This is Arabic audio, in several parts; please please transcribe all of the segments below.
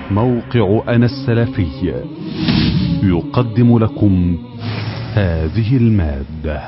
موقع أنا السلفي يقدم لكم هذه المادة.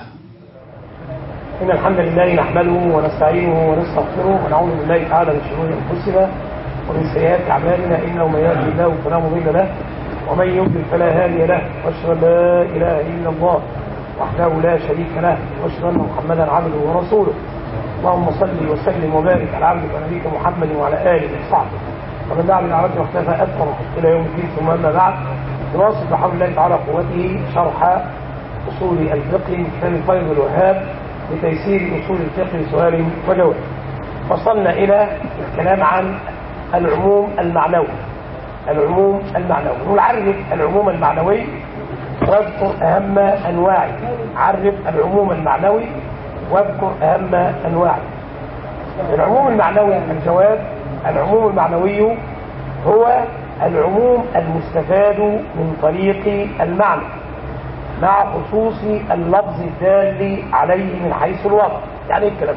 إن الحمد لله نحمده ونستعينه ونستغفره ونعوذ بالله تعالى من شرور أنفسنا ومن سيئات أعمالنا، إنه من يهده الله فلا مضل له ومن يضلل فلا هادي له، وأشهد أن لا إله إلا الله وحده لا شريك له، وأشهد أن محمدا عبده ورسوله. اللهم صل وسلم وبارك على عبدك ونبيك محمد وعلى آله وصحبه ومن دعا بدعوته واختفى أثر إلى يوم الدين. ثم أما بعد، نواصل بحول الله تعالى قوته شرح أصول الفقه من كتاب الفيض الوهاب لتيسير أصول الفقه سؤال وجواب. وصلنا إلى الكلام عن العموم المعنوي. العموم المعنوي نعرف العموم المعنوي واذكر أهم أنواعه. عرف العموم المعنوي واذكر أهم أنواعه. العموم المعنوي الجواب: العموم المعنوي هو العموم المستفاد من طريق المعنى مع خصوص اللفظ الدال عليه من حيث الوضع. يعني ايه الكلام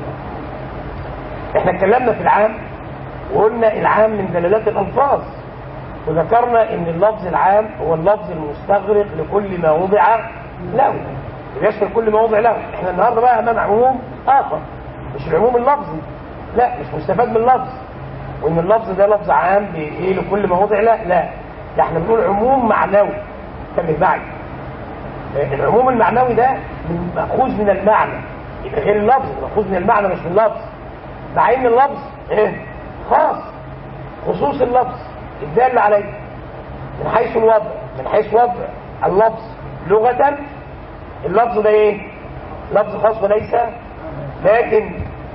ده؟ احنا اتكلمنا في العام وقلنا العام من دلالات الالفاظ، وذكرنا ان اللفظ العام هو اللفظ المستغرق لكل ما وضع له، يشمل كل ما وضع له. احنا النهارده بقى امام عموم اخر، مش العموم اللفظي، لا، مش مستفاد من اللفظ وان اللفظ ده لفظ عام بايه لكل ما وضع له، لا، ده احنا بنقول عموم معنوي. انتبه معي، العموم المعنوي ده مأخوذ من المعنى، يبقى غير اللفظ، مأخوذ من المعنى مش من اللفظ، مع ان اللفظ خاص، خصوص اللفظ الدال عليه من حيث الوضع. من حيث وضع اللفظ لغة، اللفظ ده ايه؟ لفظ خاص وليس، لكن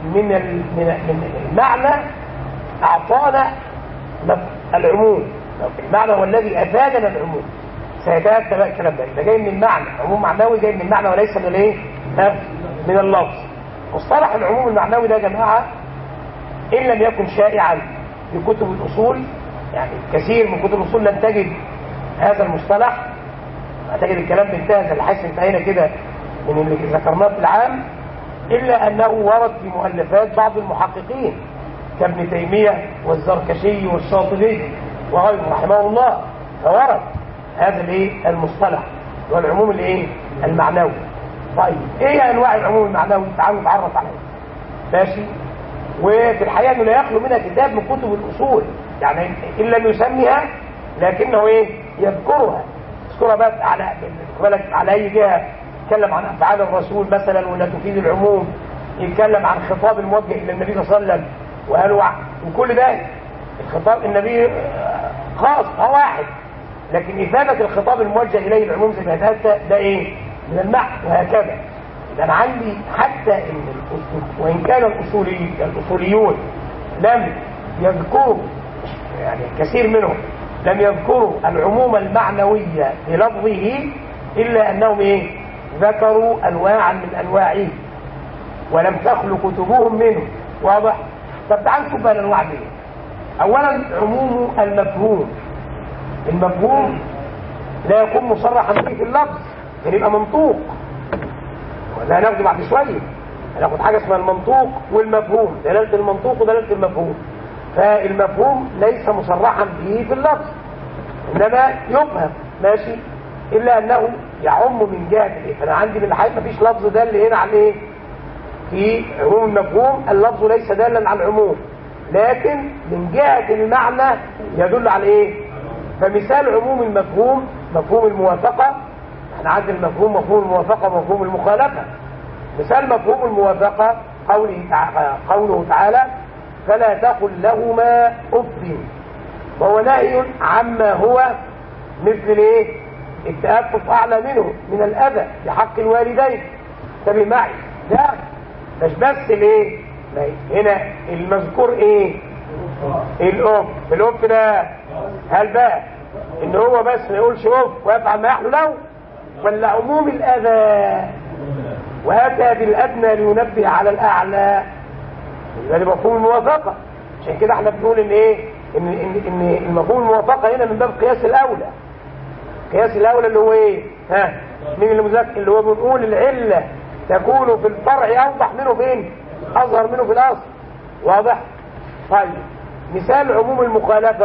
من المعنى اعطانا العموم. المعنى هو الذي افادنا العموم. سيتأتى بقى الكلام ده، ده جاي من المعنى، عموم معنوي جاي من المعنى وليس من الايه؟ من اللفظ. مصطلح العموم المعنوي ده يا جماعه ان لم يكن شائعا في كتب الاصول، يعني كثير من كتب الاصول لن تجد هذا المصطلح، هتجد الكلام بانتهى لحيث انتهينا كده من اللي ذكرناه في العام، الا انه ورد في مؤلفات بعض المحققين كابن تيميه والزركشي والشاطبي وغيرهم رحمه الله، فورد هذا الايه المصطلح والعموم الايه المعنوي. طيب ايه انواع العموم المعنوي؟ تعالوا نتعرف عليها. ماشي. وفي الحقيقه انه لا يخلو منها كتاب من كتب الاصول، يعني ان لم يسميها لكنه ايه يذكرها بقى على اي جهه. يتكلم عن افعال الرسول مثلا ولا تفيد العموم، يتكلم عن خطاب الموجه الى النبي صلى الله عليه وسلم وقالوا وكل ده الخطاب النبي خاص واحد، لكن إفادة الخطاب الموجه إليه العموم زي ما ده إيه؟ من المعنى. وهكذا. إذا أنا عندي حتى إن وإن كان الأصوليون لم يذكروا، يعني كثير منهم لم يذكروا العموم المعنوية بلفظه، إلا أنهم إيه؟ ذكروا أنواعا من أنواعه ولم تخلو كتبهم منه. واضح؟ طب تعالوا نشوف بقى الأنواع دي. أولا عموم المفهوم. المفهوم لا يكون مصرحا به في اللفظ، يعني يبقى منطوق، ولا هناخده بعد شويه، هناخد حاجه اسمها المنطوق والمفهوم، دلاله المنطوق ودلاله المفهوم. فالمفهوم ليس مصرحا به في اللفظ، انما يفهم، ماشي، الا انه يعم من جهه الايه. فانا عندي من الحقيقه مفيش لفظ دال هنا على ايه؟ في عموم المفهوم اللفظ ليس دالا على العموم، لكن من جهه المعنى يدل على ايه؟ فمثال عموم المفهوم مفهوم الموافقة. احنا عندنا المفهوم مفهوم الموافقة ومفهوم المخالفة. مثال مفهوم الموافقة قوله تعالى: فلا تقل لهما أف، وهو نهي عما هو مثل ايه؟ التأفف أعلى منه من الأذى بحق الوالدين. انتبه معي، ده مش بس الايه؟ هنا المذكور ايه؟ الأف ده هل بقى ان هو بس ما يقولش اوف ويفعل ما يحلو له، ولا عموم الاذى واتى بالادنى لينبه على الاعلى؟ ده مفهوم الموافقه. عشان كده احنا بنقول ان ايه؟ ان المفهوم الموافقه هنا من باب قياس الاولى. قياس الاولى اللي هو ايه؟ مين اللي مذكر؟ اللي هو بنقول العله تكون في الفرع اوضح منه فين؟ اظهر منه في الاصل. واضح؟ طيب مثال عموم المخالفه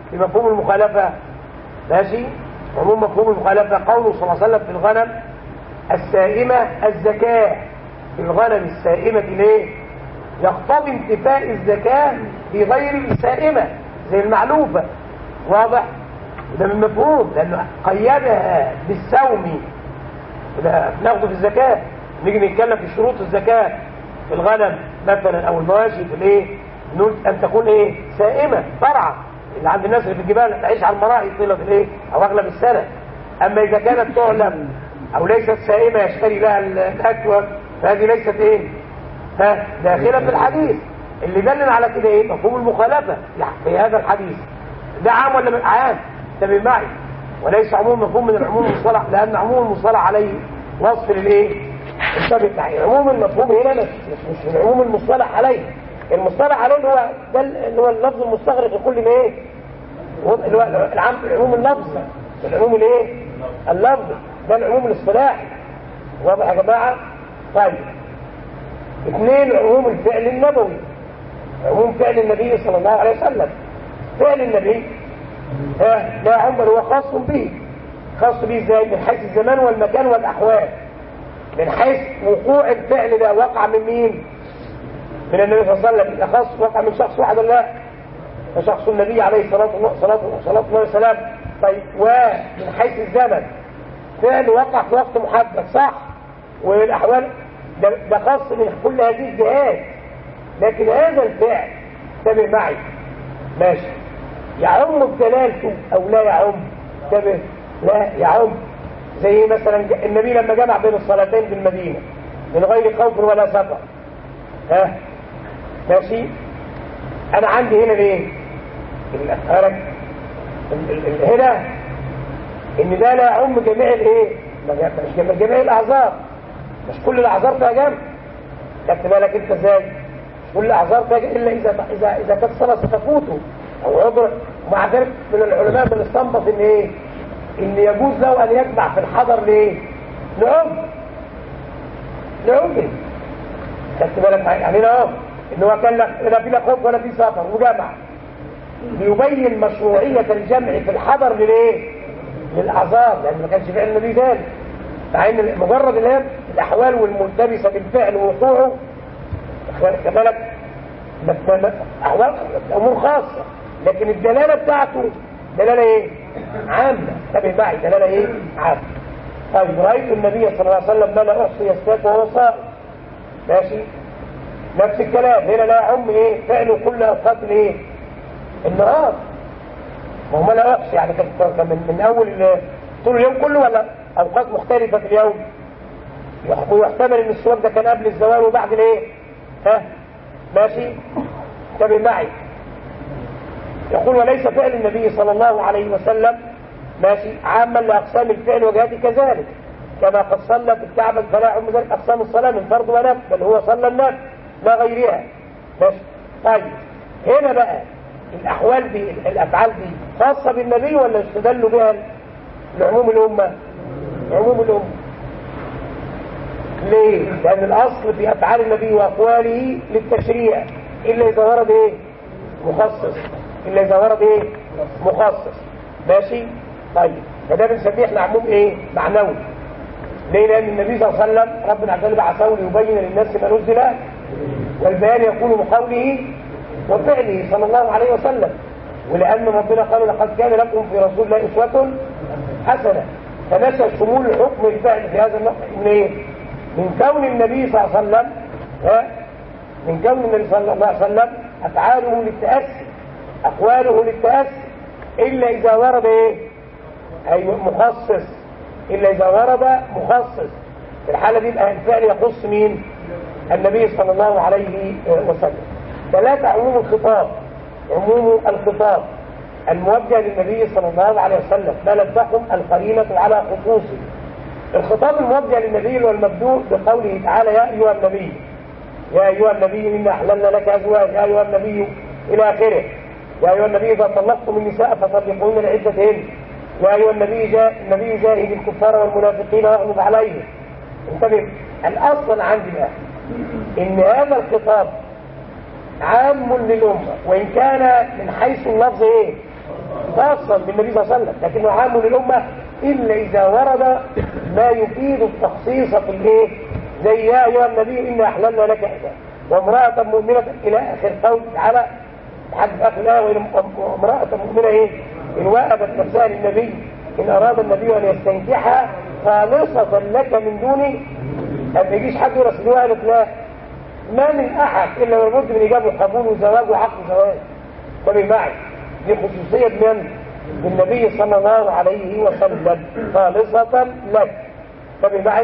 بمفهوم المخالفة. ماشي. عموم مفهوم المخالفة قوله صلى الله عليه وسلم في الغنم السائمة الزكاة، في الغنم السائمة ليه؟ يقتضي انتفاء الزكاة في غير السائمة زي المعلوفة. واضح؟ ده من مفهوم، لأنه قيدها بالسوم. ناخده في الزكاة، نيجي نتكلم في شروط الزكاة في الغنم مثلا أو المواشي في الايه؟ نقول أن تكون ايه؟ سائمة طرعة، اللي عند الناس اللي في الجبال تعيش على المراعي طيلة الايه؟ أو أغلب السنة. أما إذا كانت تعلم أو ليست سائمة يشتري لها الأكوى، فهذه ليست ايه؟ داخلة في الحديث. اللي دلل على كده ايه؟ مفهوم المخالفة في هذا الحديث. ده عام ولا من عام؟ انتبه معي، وليس عموم مفهوم من العموم المصطلح، لأن عموم المصطلح عليه وصف للايه؟ انتبه معي، عموم المفهوم هنا مش من عموم المصطلح عليه. المصطلح عليه هو ده اللي هو اللفظ المستغرق لكل الايه؟ اللي هو العام، العموم اللفظي، العموم الايه؟ اللفظي، ده العموم الاصطلاحي. واضح يا جماعة؟ طيب. اثنين، عموم الفعل النبوي، عموم فعل النبي صلى الله عليه وسلم. فعل النبي لا يعم بل هو خاص به. خاص به ازاي؟ من حيث الزمان والمكان والأحوال. من حيث وقوع الفعل ده وقع من مين؟ من النبي صلى الله عليه وسلم. إذا خاص وقع من شخص واحد ولا لا؟ فشخص النبي عليه الصلاة والسلام. طيب، ومن حيث الزمن فعل وقع في وقت محدد، صح؟ والأحوال ده خاص من كل هذه الجهات. لكن هذا الفعل، انتبه معي، ماشي، يعم بدلالته أو لا يعم؟ انتبه، لا يعم. زي مثلا النبي لما جمع بين الصلاتين بالمدينة من غير خوف ولا سفر. ماشي. أنا عندي هنا ليه؟ هنا إن ده لا يعم جميع الايه؟ مش جميع الأعذار، مش كل الأعذار فيها جمع. خدت بالك أنت ازاي؟ مش كل الأعذار فيها جمع إلا إذا كانت الصلاة ستفوته أو عذر. ومع ذلك من العلماء بنستنبط إن إيه؟ إن يجوز له أن يجمع في الحضر ليه؟ لعذر. خدت بالك يعني هنا إن هو كان لا في خوف ولا في سفر وجمع، ليبين مشروعية الجمع في الحضر للإيه؟ للأعذار، لأن ما كانش فعل النبي ذلك. مع ان مجرد الان الاحوال والملتبسه بالفعل ووقوعه، كذلك احوال امور خاصه، لكن الدلاله بتاعته دلاله ايه؟ عامه. انتبه معي، دلاله ايه؟ عامه. طيب، رايت النبي صلى الله عليه وسلم ما لا احصي يستاك وهو صائم. ماشي. نفس الكلام هنا، لا يعم ايه؟ فعله كل اوقات الايه؟ النهار. ما هو ما لا احصي يعني كان من اول طول اليوم كله ولا اوقات مختلفة في اليوم. ويحتمل ان السواك ده كان قبل الزوال وبعد الايه؟ ماشي. انتبه معي. يقول وليس فعل النبي صلى الله عليه وسلم ماشي عاما لاقسام الفعل وجهاته كذلك، كما قد صلى في الكعبة فلا يعم ذلك اقسام الصلاة من فرض ونفل، بل هو صلى النفل لا غيرها. ماشي. طيب، هنا بقى الاحوال دي، الافعال دي خاصة بالنبي ولا استدلوا بها لعموم الامة؟ عموم الأمة. ليه؟ لأن الأصل في أفعال النبي وأقواله للتشريع، إلا إذا ورد إيه؟ مخصص. إلا إذا ورد إيه؟ مخصص. ماشي؟ طيب، فده بنسميه إحنا عموم إيه؟ معنوي. ليه؟ لأن النبي صلى الله عليه وسلم ربنا عز وجل بعثه ليبين للناس ما نزل، والبيان يكون بقوله وفعله صلى الله عليه وسلم. ولأن ربنا قال لقد كان لكم في رسول الله أسوة حسنة، فنشأ شمول حكم الفعل في هذا النقطة من ايه؟ من كون النبي صلى الله عليه وسلم من كون النبي صلى الله عليه وسلم أفعاله للتأسي، أقواله للتأسي، إلا إذا ورد ايه؟ أيوة مخصص. إلا إذا ورد مخصص. في الحالة دي يبقى الفعل يخص مين؟ النبي صلى الله عليه وسلم. ثلاثة، عموم الخطاب. عموم الخطاب الموجه للنبي صلى الله عليه وسلم ما لم تقم القرينة على خصوصه. الخطاب الموجه للنبي والمبدوء بقوله تعالى يا أيها النبي، يا أيها النبي إنا أحللنا لك أزواج، يا أيها النبي إلى آخره. يا أيها النبي إذا طلقتم النساء فطلقوهن لعدتهن. يا أيها النبي جاهد الكفار والمنافقين واغلظ عليهم. انتبه، الأصل عندي بقى إن هذا الخطاب عام للأمة، وإن كان من حيث اللفظ إيه؟ خاصا بالنبي صلى الله عليه وسلم، لكنه عام للأمة إلا إذا ورد ما يفيد التخصيص في الإيه؟ زي يا أيها النبي إنا أحللنا لك إحدى وامرأة مؤمنة إلى آخر قول تعالى لحد آخر الآية. وامرأة مؤمنة إيه؟ إن وهبت نفسها للنبي إن أراد النبي أن يستنكحها خالصة لك من دون أن يجيش حد يرسلوها. قالت لا، ما من أحد إلا لابد من إجابة قبول وزواج وعقد زواج. طب معي دي خصوصية من النبي صلى الله عليه وسلم خالصة لك. طب معي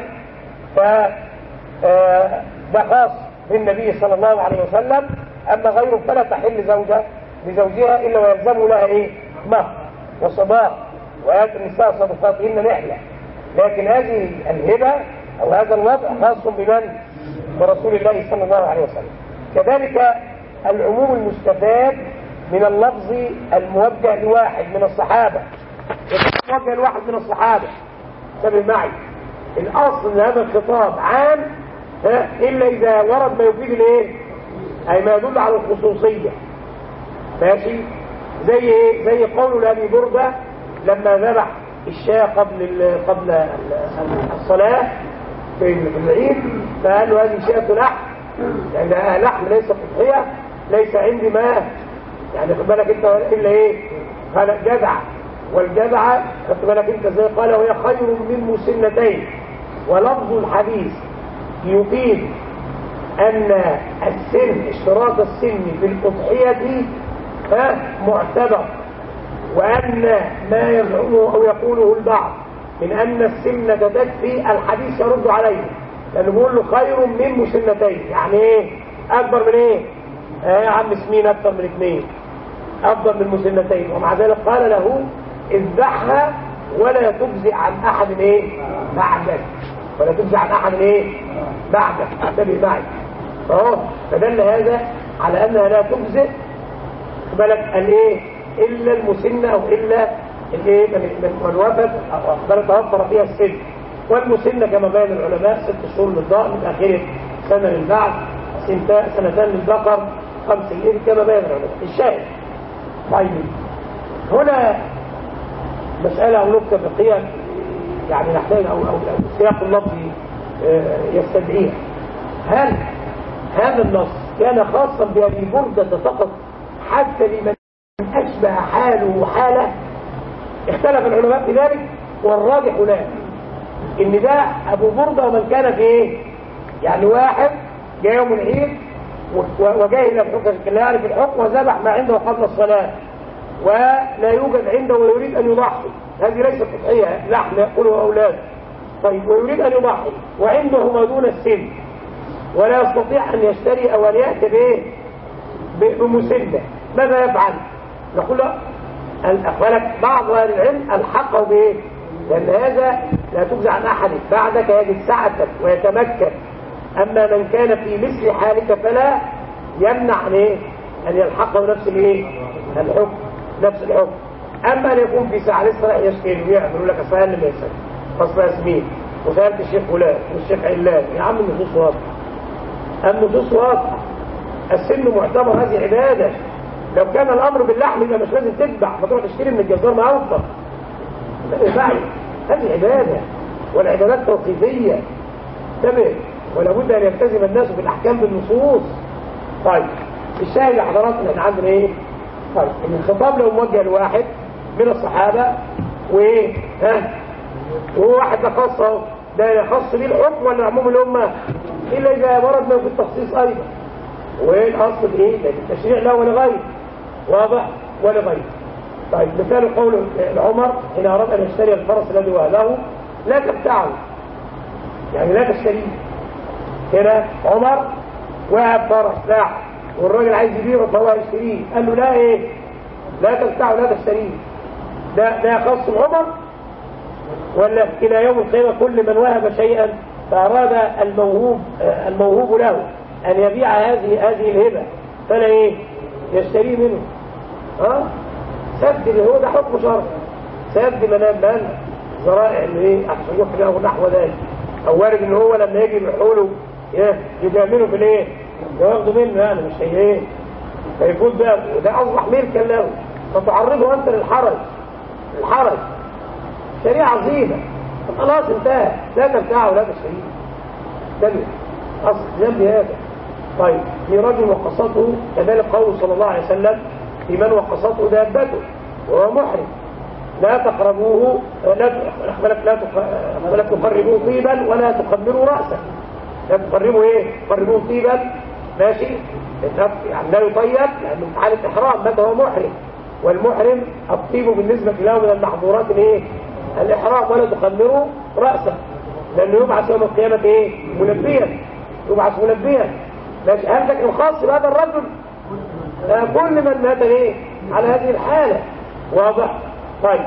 ده خاص بالنبي صلى الله عليه وسلم. أما غيره فلا تحل زوجة لزوجها إلا ويلزم لها إيه؟ مهر وصداق، وآت النساء صدقاتهن نحلة. لكن هذه الهبة أو هذا الوضع خاص بمن؟ برسول الله صلى الله عليه وسلم. كذلك العموم المستفاد من اللفظ الموجه لواحد من الصحابة، الموجه لواحد من الصحابة. انتبه معي، الأصل هذا الخطاب عام إلا إذا ورد ما يفيد الإيه؟ أي ما يدل على الخصوصية. ماشي؟ زي إيه؟ زي قول لأبي بردة لما ذبح الشاة قبل الصلاة في العيد، فقال له هذه شاة لحم، لأنها لحم ليس تضحية، ليس عندي ما يعني خد بالك انت الا ايه؟ قال جدع، والجدعة خد بالك انت زي قال وهي خير من مسنتين. ولفظ الحديث يفيد ان السن اشتراط السن في الأضحية معتبر، وأن ما يزعمه أو يقوله البعض من أن السنة تكفي الحديث يرد عليه، لأنه بيقول له خير من مسنتين. يعني إيه؟ أكبر من إيه؟ يا عم اسمين أكثر من 2 أفضل من مسنتين. ومع ذلك قال له اذبحها ولا تجزئ عن أحد إيه؟ بعدك، ولا تجزئ عن أحد إيه؟ بعدك. انتبه معي. فدل هذا على أنها لا تجزئ بالك الإيه؟ إلا المسنة أو إلا الإيه؟ من وفت أو توفر فيها السن. والمسنة كما بين العلماء 6 شهور للضأن، من آخره سنة للبعض، 2 للبقر، 5 للإبل كما بين العلماء. الشاهد طيب هنا مسألة أو نقطة فقهية يعني نحتاج أو سياق اللفظي يستدعيها. هل هذا النص كان خاصا بأبي بردة فقط حتى لمن أشبه حاله حاله؟ اختلف العلماء في ذلك، والراجح لا، إن ده أبو بردة ومن كان في إيه؟ يعني واحد جاء يوم العيد وجاء إلى الحكم لا يعرف الحكم وذبح ما عنده قبل الصلاة ولا يوجد عنده ويريد أن يضحي، هذه ليست تضحية، لحم يأكله أولاده. طيب ويريد أن يضحي وعنده ما دون السن ولا يستطيع أن يشتري أو أن يأتي بإيه؟ بمسنة، ماذا يفعل؟ نقول له بعض أهل العلم الحقه بإيه؟ لأن هذا لا تجزع عن أحد بعدك، يجد سعتك ويتمكن. أما من كان في مثل حالك فلا يمنع عن إيه؟ أن يلحقه نفس الإيه؟ الحكم، نفس الحكم. أما أن يكون في ساعة لسه راح يشتري ويعمل لك أصلا اللي يسأل فصل ياسمين وسألت الشيخ فلان والشيخ علان، يا عم النصوص واضحة، النصوص واضحة، السن معتبر، هذه عبادة. لو كان الأمر باللحم يبقى مش لازم تذبح، ما تروح تشتري من الجزار ما أوفر. هذه عبادة، والعبادات توقيفية. انتبه، ولا بد أن يلتزم الناس بالأحكام بالنصوص. طيب الشاهد يا حضراتنا احنا عندنا ايه؟ طيب الخطاب لو موجه لواحد من الصحابة وايه؟ وهو واحد ده خاص اهو، ده يخص بيه الحكم ولا عموم الأمة؟ إلا إذا ورد له في التخصيص أيضا. وايه الأصل ايه؟ لأن التشريع له ولغيره، واضح؟ ولغيره. طيب مثال قول العمر إن أراد أن يشتري الفرس الذي وهله لا تبتعه، يعني لا تشتريه. هنا عمر وهب فرس لاح والراجل عايز يبيعه فهو يشتريه، قال له لا ايه؟ لا تبتعه لا تشتريه. ده يخص عمر ولا إلى يوم القيامة كل من وهب شيئا فأراد الموهوب له أن يبيع هذه الهبة فلا ايه؟ يشتريه منه. سد هو ده حكم شرعي، سد منام ذرائع اللي ايه؟ الصلوح له نحو ذلك، او وارد ان هو لما يجي يحوله يجامله في الايه؟ ياخده منه يعني مش هي ايه؟ فيفوت ده وده اصبح ملكا له. فتعرضه أنت للحرج. الحرج شريعة عظيمة، خلاص انتهى، لا ترتاع ولا تشريع. ده أصل ذنب هذا. طيب في رجل وقصته كذلك قوله صلى الله عليه وسلم في من وقصته دابته وهو محرم لا تقربوه لا تقربوه طيبا ولا تخمروا رأسه. لا تقربوا ايه؟ تقربوه طيبا ماشي، يعني لا يطيب لأنه في حالة إحرام متى هو محرم، والمحرم الطيب بالنسبة له من المحظورات الايه؟ الإحرام. ولا تخمروا رأسه لأنه يبعث يوم القيامة ايه؟ ملبيا، يبعث ملبيا. ماشي. هل ده الخاص بهذا الرجل؟ كل من مات ايه؟ على هذه الحالة. واضح؟ طيب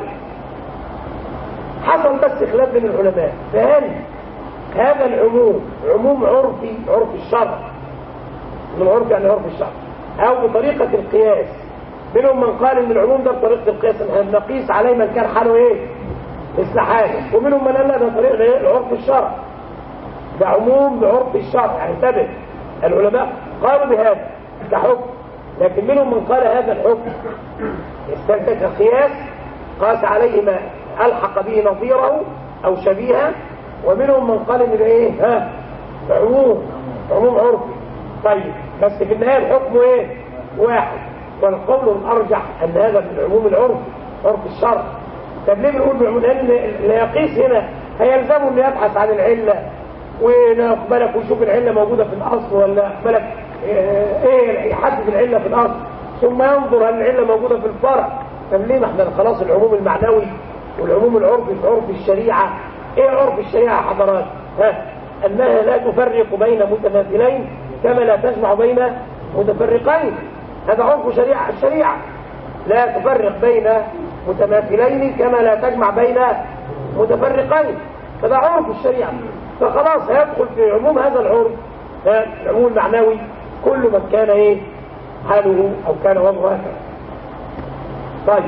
حصل بس خلاف بين العلماء، فهل هذا العموم عموم عرفي، عرف الشرع، من عرف يعني عرف الشرع، او بطريقة القياس؟ منهم من قال ان العموم ده بطريقة القياس نقيس عليه من كان حاله ايه؟ مثل حاله. ومنهم من قال لا ده طريق ايه؟ عرف الشرع، ده عموم بعرف الشرع. يعني انتبه، العلماء قالوا بهذا كحكم، لكن منهم من قال هذا الحكم استنتج قياس قاس عليه ما ألحق به نظيره أو شبيهه، ومنهم من قال ان ده ايه؟ عموم عرفي. طيب بس في النهاية الحكم ايه؟ واحد. والقول الأرجح أن هذا من العموم العرفي، عرف الشرع. طب ليه بنقول بعموم؟ لأن اللي يقيس هنا هيلزمه انه يبحث عن العلة ويقبلك ويشوف العلة موجودة في الأصل ولا يقبلك ايه، يحدد العلة في الأصل ثم ينظر هل العلة موجودة في الفرع. طب ليه؟ ما احنا خلاص العموم المعنوي والعموم العرفي في عرف الشريعة. ايه عرف الشريعة يا حضرات؟ أنها لا تفرق بين متماثلين كما لا تجمع بين متفرقين. هذا عرف الشريعة لا تفرق بين متماثلين كما لا تجمع بين متفرقين. هذا عرف الشريعة. فخلاص هيدخل في عموم هذا العرف، العموم المعنوي، كل من كان ايه حاله او كان وضعه هكذا. طيب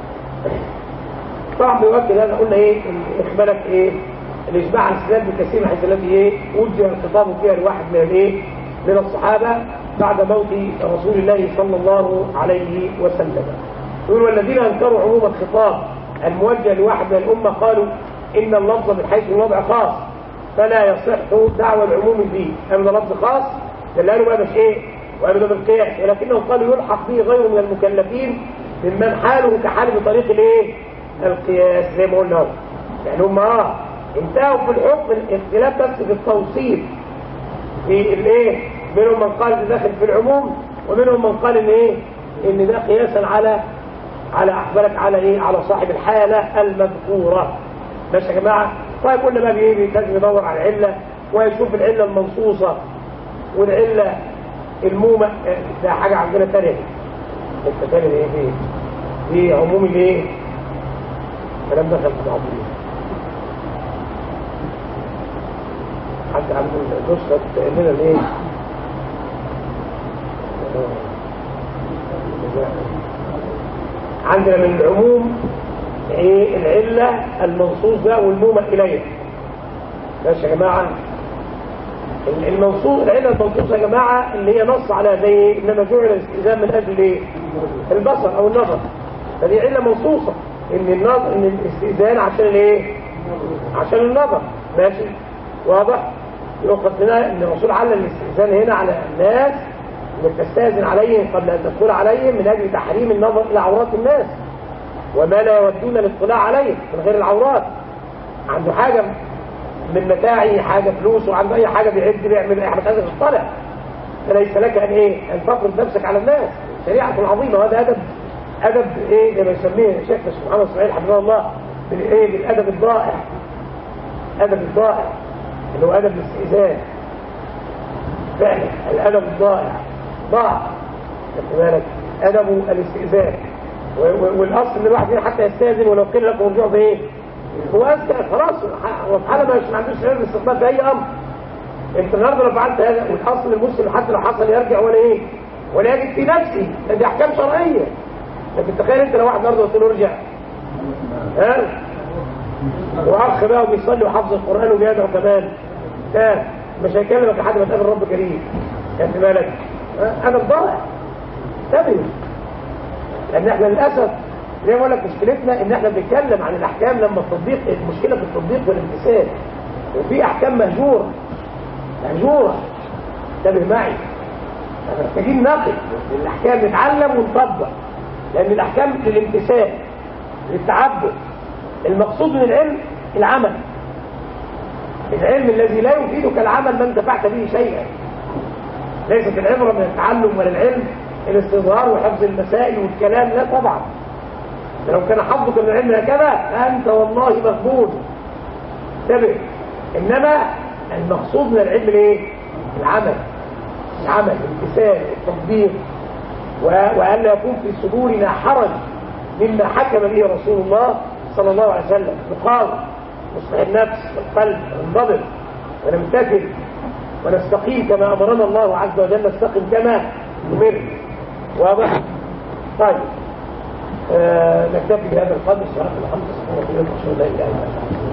طبعا بيؤكد هذا قلنا ايه؟ اخبارك ايه؟ الاشباع عن السلام بكثير حيث التي ايه وجه الخطاب فيها لواحد من الايه من الصحابه بعد موت رسول الله صلى الله عليه وسلم. يقول والذين انكروا عموم الخطاب الموجه لواحد من الامه قالوا ان اللفظ من حيث الوضع خاص فلا يصح دعوى العموم فيه. هذا لفظ خاص اللي قالوا بقى مش ايه وقالوا ده بالقياس، ولكنهم قالوا يلحق به غيره من المكلفين ممن حاله كحاله بطريق الايه القياس زي ما قلنا. يعني هم انتهوا في الحكم، الاختلاف بس في التوصيف في الايه. منهم من قال ده داخل في العموم، ومنهم من قال ان ايه ان ده قياسا على احبالك على ايه على صاحب الحالة المذكورة. ماشي يا جماعة؟ طيب قلنا بقى بايه؟ لازم يدور على العلة ويشوف العلة المنصوصة والعلة المومة. ده حاجة عندنا تانية. التانية ايه فيه؟ دي عموم الايه؟ كلام دخل في بعضه. حتى عنده نسخة من الايه؟ عندنا من العموم ايه؟ العلة المنصوص ده والمومة اليه. ماشي يا جماعة؟ المنصوص العلة المنصوصة يا جماعة اللي هي نص على زي انما جعل الاستئذان من اجل ايه؟ البصر او النظر. فدي علة منصوصة ان الاستئذان عشان الايه؟ عشان النظر. ماشي؟ واضح؟ يؤخذ لنا ان الرسول علّل الاستئذان هنا على الناس انك تستأذن عليهم قبل ان تدخل عليهم من اجل تحريم النظر الى عورات الناس وما لا يودون الاطلاع عليه من غير العورات. عنده حاجة من متاعي، حاجة فلوس، وعنده اي حاجة بيعد بيعمل اي حاجة عايز تطلع، فليس لك ان ايه ان تفرض نفسك على الناس. شريعة عظيمة، وهذا ادب ايه زي ما يسميه شيخنا سبحانه اسماعيل حفظه الله بالايه بالادب الضائع. ادب الضائع اللي هو ادب الاستئذان. فعلا الادب الضائع ضاع. خد بالك ادب الاستئذان. والاصل ان الواحد حتى يستاذن ولو قيل لك ارجعوا بايه؟ هو اذكى خلاص، هو في حاله ما عندوش علم الاستقبال باي امر. انت النهارده لو فعلت هذا، والاصل المسلم حتى لو حصل يرجع ولا ايه؟ ولا يجد في نفسه، دي احكام شرعيه. لكن تخيل انت لو واحد النهارده قلت له ارجع، واخ بقى وبيصلي وحافظ القران وبيدعو كمان، مش هيكلمك لحد ما تقابل رب كريم. خد بالك ادب ضائع. تبين لأن احنا للأسف زي ما بقول لك مشكلتنا ان احنا بنتكلم عن الأحكام لما التطبيق، المشكلة في التطبيق والامتثال، وفي أحكام مهجورة انتبه معي. احنا محتاجين نقل الأحكام، نتعلم ونطبق، لأن الأحكام للامتثال للتعبد. المقصود من العلم العمل، العلم الذي لا يفيدك العمل ما انتفعت به شيئا. ليست العبرة من التعلم ولا العلم الاستظهار وحفظ المسائل والكلام، لا طبعا. لو كان حظك من العلم هكذا أنت والله مغبون. انتبه. إنما المقصود من العلم ايه؟ العمل، الامتثال، التطبيق، وأن لا يكون في صدورنا حرج مما حكم به رسول الله صلى الله عليه وسلم. نقاوم، نصلح النفس والقلب، وننضبط ونمتثل ونستقيم كما أمرنا الله عز وجل، نستقيم كما أمر. واضح؟ طيب نكتفي بهذا القدر. سبحانك اللهم وبحمدك أشهد أن لا إله إلا أنت.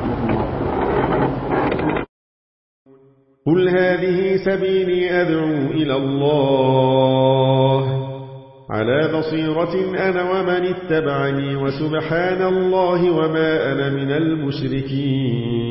قل هذه سبيلي أدعو إلى الله على بصيرة أنا ومن اتبعني، وسبحان الله وما أنا من المشركين.